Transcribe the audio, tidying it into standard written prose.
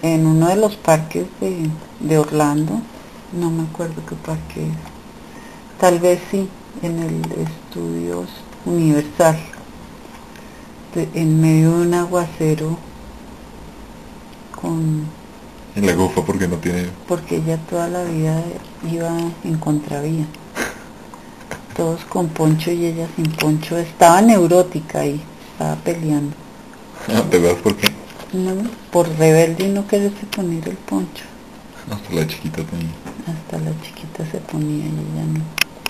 en uno de los parques de Orlando, no me acuerdo qué parque es, tal vez sí, en el Estudios Universal, en medio de un aguacero con... Y la gufa porque no tiene... porque ella toda la vida iba en contravía, todos con poncho y ella sin poncho, estaba neurótica ahí, estaba peleando. ¿Te acuerdas por qué? No, por rebelde y no quererse poner el poncho. Hasta la chiquita tenía. Hasta la chiquita se ponía y ella no.